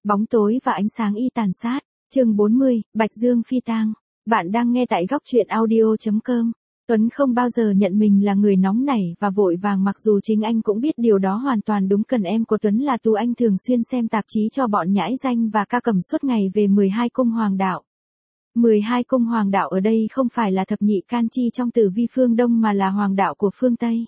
Bóng tối và ánh sáng y tàn sát. Chương 40, Bạch Dương phi tang. Bạn đang nghe tại góc truyện audio.com. Tuấn không bao giờ nhận mình là người nóng nảy và vội vàng, mặc dù chính anh cũng biết điều đó hoàn toàn đúng. Cần em của Tuấn là Tú. Anh thường xuyên xem tạp chí cho bọn nhãi danh và ca cầm suốt ngày về 12 cung hoàng đạo. 12 cung hoàng đạo ở đây không phải là thập nhị can chi trong tử vi phương Đông mà là hoàng đạo của phương Tây.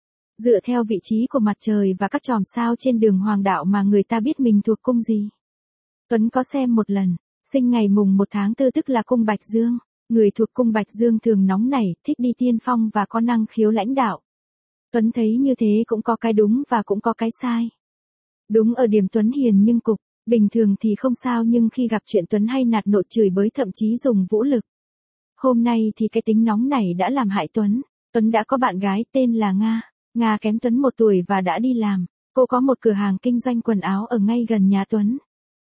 Dựa theo vị trí của mặt trời và các chòm sao trên đường hoàng đạo mà người ta biết mình thuộc cung gì. Tuấn có xem một lần, sinh ngày mùng 1 tháng 4 tức là cung Bạch Dương. Người thuộc cung Bạch Dương thường nóng nảy, thích đi tiên phong và có năng khiếu lãnh đạo. Tuấn thấy như thế cũng có cái đúng và cũng có cái sai. Đúng ở điểm Tuấn hiền nhưng cục, bình thường thì không sao, nhưng khi gặp chuyện Tuấn hay nạt nộ chửi bới, thậm chí dùng vũ lực. Hôm nay thì cái tính nóng này đã làm hại Tuấn. Tuấn đã có bạn gái tên là Nga. Nga kém Tuấn 1 tuổi và đã đi làm. Cô có một cửa hàng kinh doanh quần áo ở ngay gần nhà Tuấn.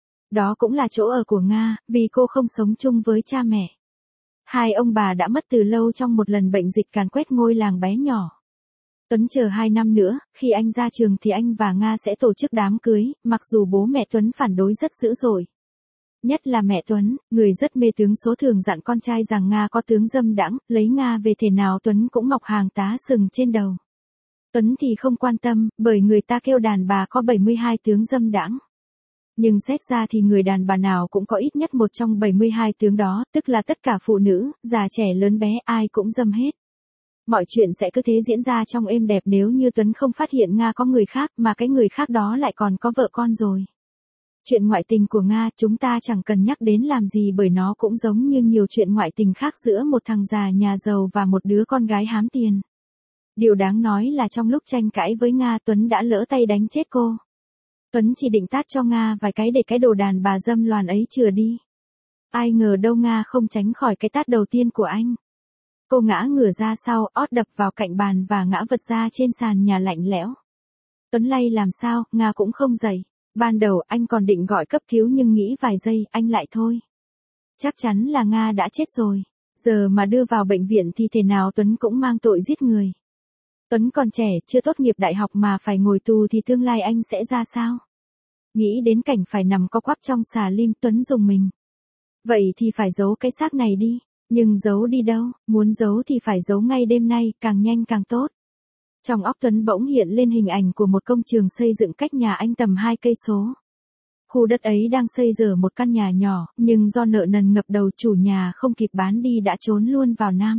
Đó cũng là chỗ ở của Nga, vì cô không sống chung với cha mẹ. Hai ông bà đã mất từ lâu trong một lần bệnh dịch càn quét ngôi làng bé nhỏ. Tuấn chờ 2 năm nữa, khi anh ra trường thì anh và Nga sẽ tổ chức đám cưới, mặc dù bố mẹ Tuấn phản đối rất dữ dội. Nhất là mẹ Tuấn, người rất mê tướng số, thường dặn con trai rằng Nga có tướng dâm đãng, lấy Nga về thể nào Tuấn cũng mọc hàng tá sừng trên đầu. Tuấn thì không quan tâm, bởi người ta kêu đàn bà có 72 tướng dâm đãng. Nhưng xét ra thì người đàn bà nào cũng có ít nhất một trong 72 tướng đó, tức là tất cả phụ nữ, già trẻ lớn bé ai cũng dâm hết. Mọi chuyện sẽ cứ thế diễn ra trong êm đẹp nếu như Tuấn không phát hiện Nga có người khác, mà cái người khác đó lại còn có vợ con rồi. Chuyện ngoại tình của Nga chúng ta chẳng cần nhắc đến làm gì, bởi nó cũng giống như nhiều chuyện ngoại tình khác giữa một thằng già nhà giàu và một đứa con gái hám tiền. Điều đáng nói là trong lúc tranh cãi với Nga, Tuấn đã lỡ tay đánh chết cô. Tuấn chỉ định tát cho Nga vài cái để cái đồ đàn bà dâm loàn ấy chừa đi. Ai ngờ đâu Nga không tránh khỏi cái tát đầu tiên của anh. Cô ngã ngửa ra sau, ót đập vào cạnh bàn và ngã vật ra trên sàn nhà lạnh lẽo. Tuấn lay làm sao, Nga cũng không dậy. Ban đầu anh còn định gọi cấp cứu nhưng nghĩ vài giây, anh lại thôi. Chắc chắn là Nga đã chết rồi. Giờ mà đưa vào bệnh viện thì thế nào Tuấn cũng mang tội giết người. Tuấn còn trẻ, chưa tốt nghiệp đại học mà phải ngồi tù thì tương lai anh sẽ ra sao? Nghĩ đến cảnh phải nằm co quắp trong xà lim, Tuấn rùng mình. Vậy thì phải giấu cái xác này đi. Nhưng giấu đi đâu, muốn giấu thì phải giấu ngay đêm nay, càng nhanh càng tốt. Trong óc Tuấn bỗng hiện lên hình ảnh của một công trường xây dựng cách nhà anh tầm 2 cây số. Khu đất ấy đang xây dở một căn nhà nhỏ, nhưng do nợ nần ngập đầu, chủ nhà không kịp bán đi đã trốn luôn vào Nam.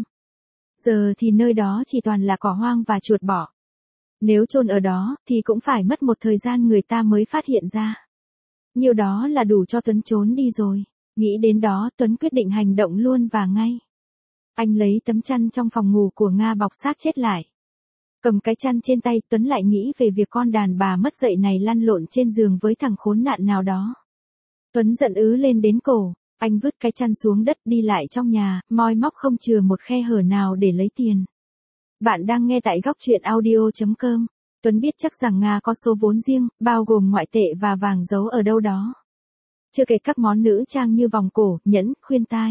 Giờ thì nơi đó chỉ toàn là cỏ hoang và chuột bọ. Nếu chôn ở đó, thì cũng phải mất một thời gian người ta mới phát hiện ra. Nhiều đó là đủ cho Tuấn trốn đi rồi. Nghĩ đến đó, Tuấn quyết định hành động luôn và ngay. Anh lấy tấm chăn trong phòng ngủ của Nga bọc xác chết lại. Cầm cái chăn trên tay, Tuấn lại nghĩ về việc con đàn bà mất dạy này lăn lộn trên giường với thằng khốn nạn nào đó. Tuấn giận ứ lên đến cổ. Anh vứt cái chăn xuống đất, đi lại trong nhà, moi móc không chừa một khe hở nào để lấy tiền. Bạn đang nghe tại góc truyện audio.com. Tuấn biết chắc rằng Nga có số vốn riêng, bao gồm ngoại tệ và vàng giấu ở đâu đó. Chưa kể các món nữ trang như vòng cổ, nhẫn, khuyên tai.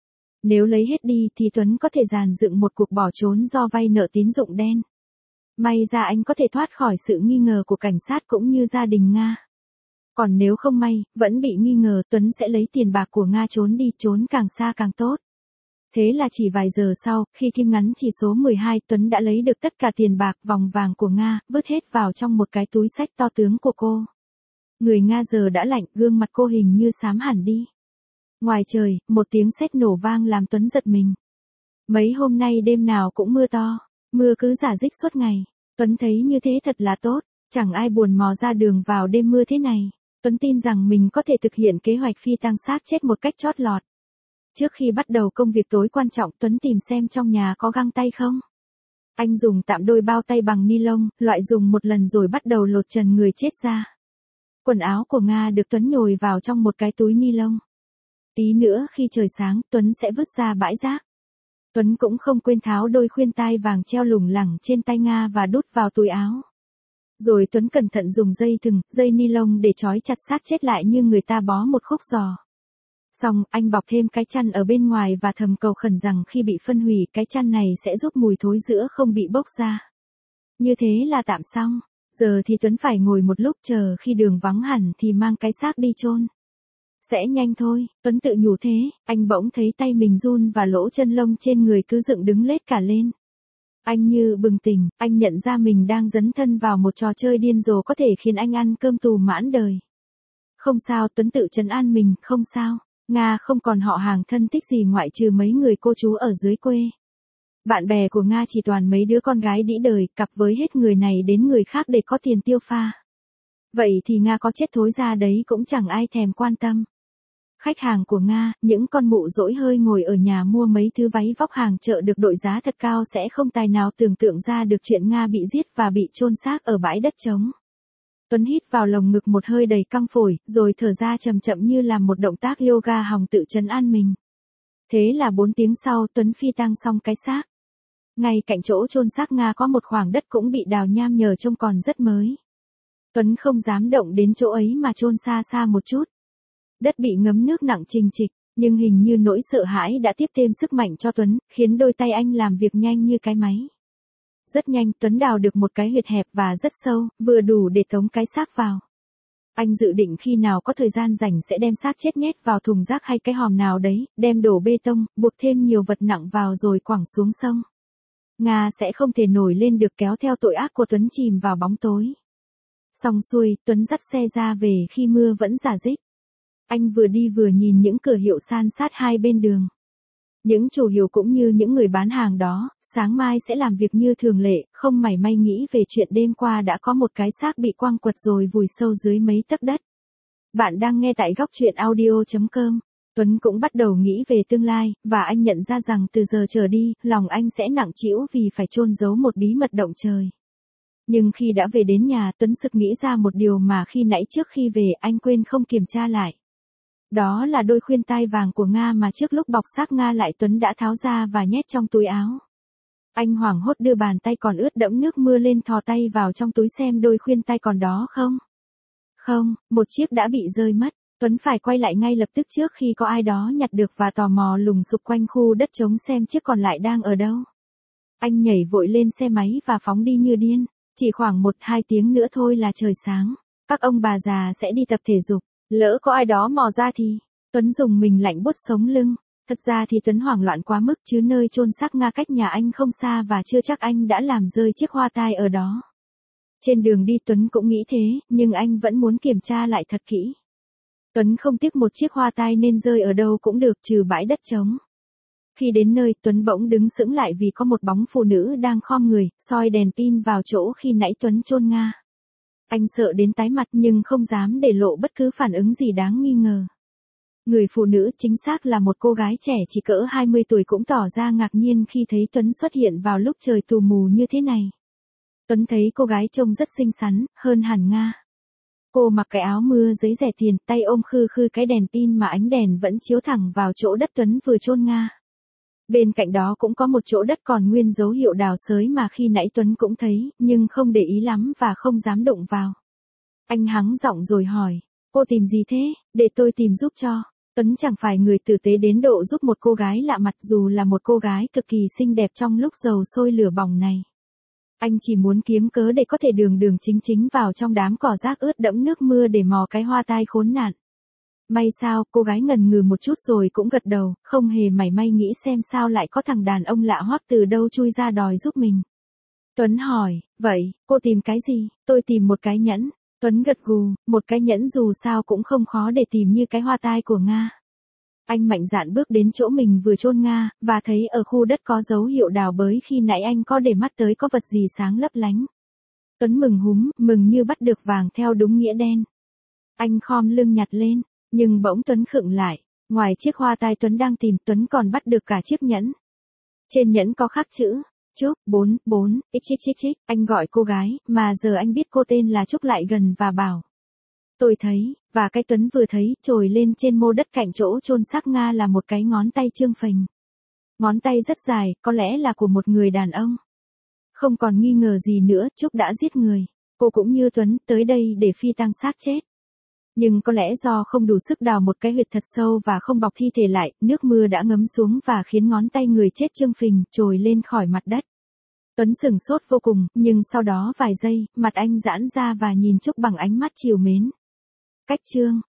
Nếu lấy hết đi thì Tuấn có thể dàn dựng một cuộc bỏ trốn do vay nợ tín dụng đen. May ra anh có thể thoát khỏi sự nghi ngờ của cảnh sát cũng như gia đình Nga. Còn nếu không may, vẫn bị nghi ngờ, Tuấn sẽ lấy tiền bạc của Nga trốn đi, trốn càng xa càng tốt. Thế là chỉ vài giờ sau, khi kim ngắn chỉ số 12, Tuấn đã lấy được tất cả tiền bạc, vòng vàng của Nga, vứt hết vào trong một cái túi xách to tướng của cô. Người Nga giờ đã lạnh, gương mặt cô hình như xám hẳn đi. Ngoài trời, một tiếng sét nổ vang làm Tuấn giật mình. Mấy hôm nay đêm nào cũng mưa to, mưa cứ rả rích suốt ngày. Tuấn thấy như thế thật là tốt, chẳng ai buồn mò ra đường vào đêm mưa thế này. Tuấn tin rằng mình có thể thực hiện kế hoạch phi tang xác chết một cách chót lọt. Trước khi bắt đầu công việc tối quan trọng, Tuấn tìm xem trong nhà có găng tay không. Anh dùng tạm đôi bao tay bằng ni lông, loại dùng một lần rồi bắt đầu lột trần người chết ra. Quần áo của Nga được Tuấn nhồi vào trong một cái túi ni lông. Tí nữa khi trời sáng, Tuấn sẽ vứt ra bãi rác. Tuấn cũng không quên tháo đôi khuyên tai vàng treo lủng lẳng trên tay Nga và đút vào túi áo. Rồi Tuấn cẩn thận dùng dây thừng, dây ni lông để trói chặt xác chết lại như người ta bó một khúc giò. Xong, anh bọc thêm cái chăn ở bên ngoài và thầm cầu khẩn rằng khi bị phân hủy, cái chăn này sẽ giúp mùi thối rữa không bị bốc ra. Như thế là tạm xong. Giờ thì Tuấn phải ngồi một lúc chờ khi đường vắng hẳn thì mang cái xác đi chôn. Sẽ nhanh thôi, Tuấn tự nhủ thế, anh bỗng thấy tay mình run và lỗ chân lông trên người cứ dựng đứng lết cả lên. Anh như bừng tỉnh, anh nhận ra mình đang dấn thân vào một trò chơi điên rồ có thể khiến anh ăn cơm tù mãn đời. Không sao, Tuấn tự trấn an mình, không sao. Nga không còn họ hàng thân thích gì ngoại trừ mấy người cô chú ở dưới quê. Bạn bè của Nga chỉ toàn mấy đứa con gái đĩ đời, cặp với hết người này đến người khác để có tiền tiêu pha. Vậy thì Nga có chết thối ra đấy cũng chẳng ai thèm quan tâm. Khách hàng của Nga, những con mụ dỗi hơi ngồi ở nhà mua mấy thứ váy vóc hàng chợ được đội giá thật cao sẽ không tài nào tưởng tượng ra được chuyện Nga bị giết và bị chôn xác ở bãi đất trống. Tuấn hít vào lồng ngực một hơi đầy căng phổi, rồi thở ra chậm chậm như làm một động tác yoga hòng tự trấn an mình. Thế là 4 tiếng sau Tuấn phi tang xong cái xác. Ngay cạnh chỗ chôn xác Nga có một khoảng đất cũng bị đào nham nhở trông còn rất mới. Tuấn không dám động đến chỗ ấy mà chôn xa xa một chút. Đất bị ngấm nước nặng trình trịch, nhưng hình như nỗi sợ hãi đã tiếp thêm sức mạnh cho Tuấn, khiến đôi tay anh làm việc nhanh như cái máy. Rất nhanh Tuấn đào được một cái huyệt hẹp và rất sâu, vừa đủ để tống cái xác vào. Anh dự định khi nào có thời gian rảnh sẽ đem xác chết nhét vào thùng rác hay cái hòm nào đấy, đem đổ bê tông, buộc thêm nhiều vật nặng vào rồi quẳng xuống sông. Nga sẽ không thể nổi lên được kéo theo tội ác của Tuấn chìm vào bóng tối. Xong xuôi, Tuấn dắt xe ra về khi mưa vẫn rả rích. Anh vừa đi vừa nhìn những cửa hiệu san sát hai bên đường. Những chủ hiệu cũng như những người bán hàng đó, sáng mai sẽ làm việc như thường lệ, không mảy may nghĩ về chuyện đêm qua đã có một cái xác bị quăng quật rồi vùi sâu dưới mấy tấc đất. Bạn đang nghe tại góc truyện audio.com. Tuấn cũng bắt đầu nghĩ về tương lai, và anh nhận ra rằng từ giờ trở đi, lòng anh sẽ nặng trĩu vì phải chôn giấu một bí mật động trời. Nhưng khi đã về đến nhà, Tuấn sực nghĩ ra một điều mà khi nãy trước khi về anh quên không kiểm tra lại. Đó là đôi khuyên tai vàng của Nga mà trước lúc bọc xác Nga lại Tuấn đã tháo ra và nhét trong túi áo. Anh hoảng hốt đưa bàn tay còn ướt đẫm nước mưa lên thò tay vào trong túi xem đôi khuyên tai còn đó không. Không, một chiếc đã bị rơi mất. Tuấn phải quay lại ngay lập tức trước khi có ai đó nhặt được và tò mò lùng sục quanh khu đất trống xem chiếc còn lại đang ở đâu. Anh nhảy vội lên xe máy và phóng đi như điên. Chỉ khoảng 1-2 tiếng nữa thôi là trời sáng. Các ông bà già sẽ đi tập thể dục. Lỡ có ai đó mò ra thì, Tuấn dùng mình lạnh buốt sống lưng. Thật ra thì Tuấn hoảng loạn quá mức chứ nơi chôn xác Nga cách nhà anh không xa và chưa chắc anh đã làm rơi chiếc hoa tai ở đó. Trên đường đi Tuấn cũng nghĩ thế, nhưng anh vẫn muốn kiểm tra lại thật kỹ. Tuấn không tiếc một chiếc hoa tai nên rơi ở đâu cũng được trừ bãi đất trống. Khi đến nơi Tuấn bỗng đứng sững lại vì có một bóng phụ nữ đang khom người, soi đèn pin vào chỗ khi nãy Tuấn chôn Nga. Anh sợ đến tái mặt nhưng không dám để lộ bất cứ phản ứng gì đáng nghi ngờ. Người phụ nữ chính xác là một cô gái trẻ chỉ cỡ 20 tuổi cũng tỏ ra ngạc nhiên khi thấy Tuấn xuất hiện vào lúc trời tù mù như thế này. Tuấn thấy cô gái trông rất xinh xắn, hơn hẳn Nga. Cô mặc cái áo mưa giấy rẻ tiền, tay ôm khư khư cái đèn pin mà ánh đèn vẫn chiếu thẳng vào chỗ đất Tuấn vừa chôn Nga. Bên cạnh đó cũng có một chỗ đất còn nguyên dấu hiệu đào xới mà khi nãy Tuấn cũng thấy, nhưng không để ý lắm và không dám đụng vào. Anh hắng giọng rồi hỏi, cô tìm gì thế, để tôi tìm giúp cho. Tuấn chẳng phải người tử tế đến độ giúp một cô gái lạ mặt dù là một cô gái cực kỳ xinh đẹp trong lúc dầu sôi lửa bỏng này. Anh chỉ muốn kiếm cớ để có thể đường chính chính vào trong đám cỏ rác ướt đẫm nước mưa để mò cái hoa tai khốn nạn. May sao, cô gái ngần ngừ một chút rồi cũng gật đầu, không hề mảy may nghĩ xem sao lại có thằng đàn ông lạ hoắc từ đâu chui ra đòi giúp mình. Tuấn hỏi, vậy, cô tìm cái gì? Tôi tìm một cái nhẫn. Tuấn gật gù, một cái nhẫn dù sao cũng không khó để tìm như cái hoa tai của Nga. Anh mạnh dạn bước đến chỗ mình vừa chôn Nga, và thấy ở khu đất có dấu hiệu đào bới khi nãy anh có để mắt tới có vật gì sáng lấp lánh. Tuấn mừng húm, mừng như bắt được vàng theo đúng nghĩa đen. Anh khom lưng nhặt lên, nhưng bỗng Tuấn khựng lại. Ngoài chiếc hoa tai Tuấn đang tìm, Tuấn còn bắt được cả chiếc nhẫn. Trên nhẫn có khắc chữ Trúc 44 xxxx. Anh gọi cô gái, mà giờ anh biết cô tên là Trúc lại gần và bảo. Tôi thấy, và cái Tuấn vừa thấy trồi lên trên mô đất cạnh chỗ chôn xác Nga là một cái ngón tay trương phình. Ngón tay rất dài, có lẽ là của một người đàn ông. Không còn nghi ngờ gì nữa, Trúc đã giết người. Cô cũng như Tuấn tới đây để phi tang xác chết. Nhưng có lẽ do không đủ sức đào một cái huyệt thật sâu và không bọc thi thể lại, nước mưa đã ngấm xuống và khiến ngón tay người chết trương phình trồi lên khỏi mặt đất. Tuấn sửng sốt vô cùng, nhưng sau đó vài giây, mặt anh giãn ra và nhìn Trúc bằng ánh mắt trìu mến. Cách chương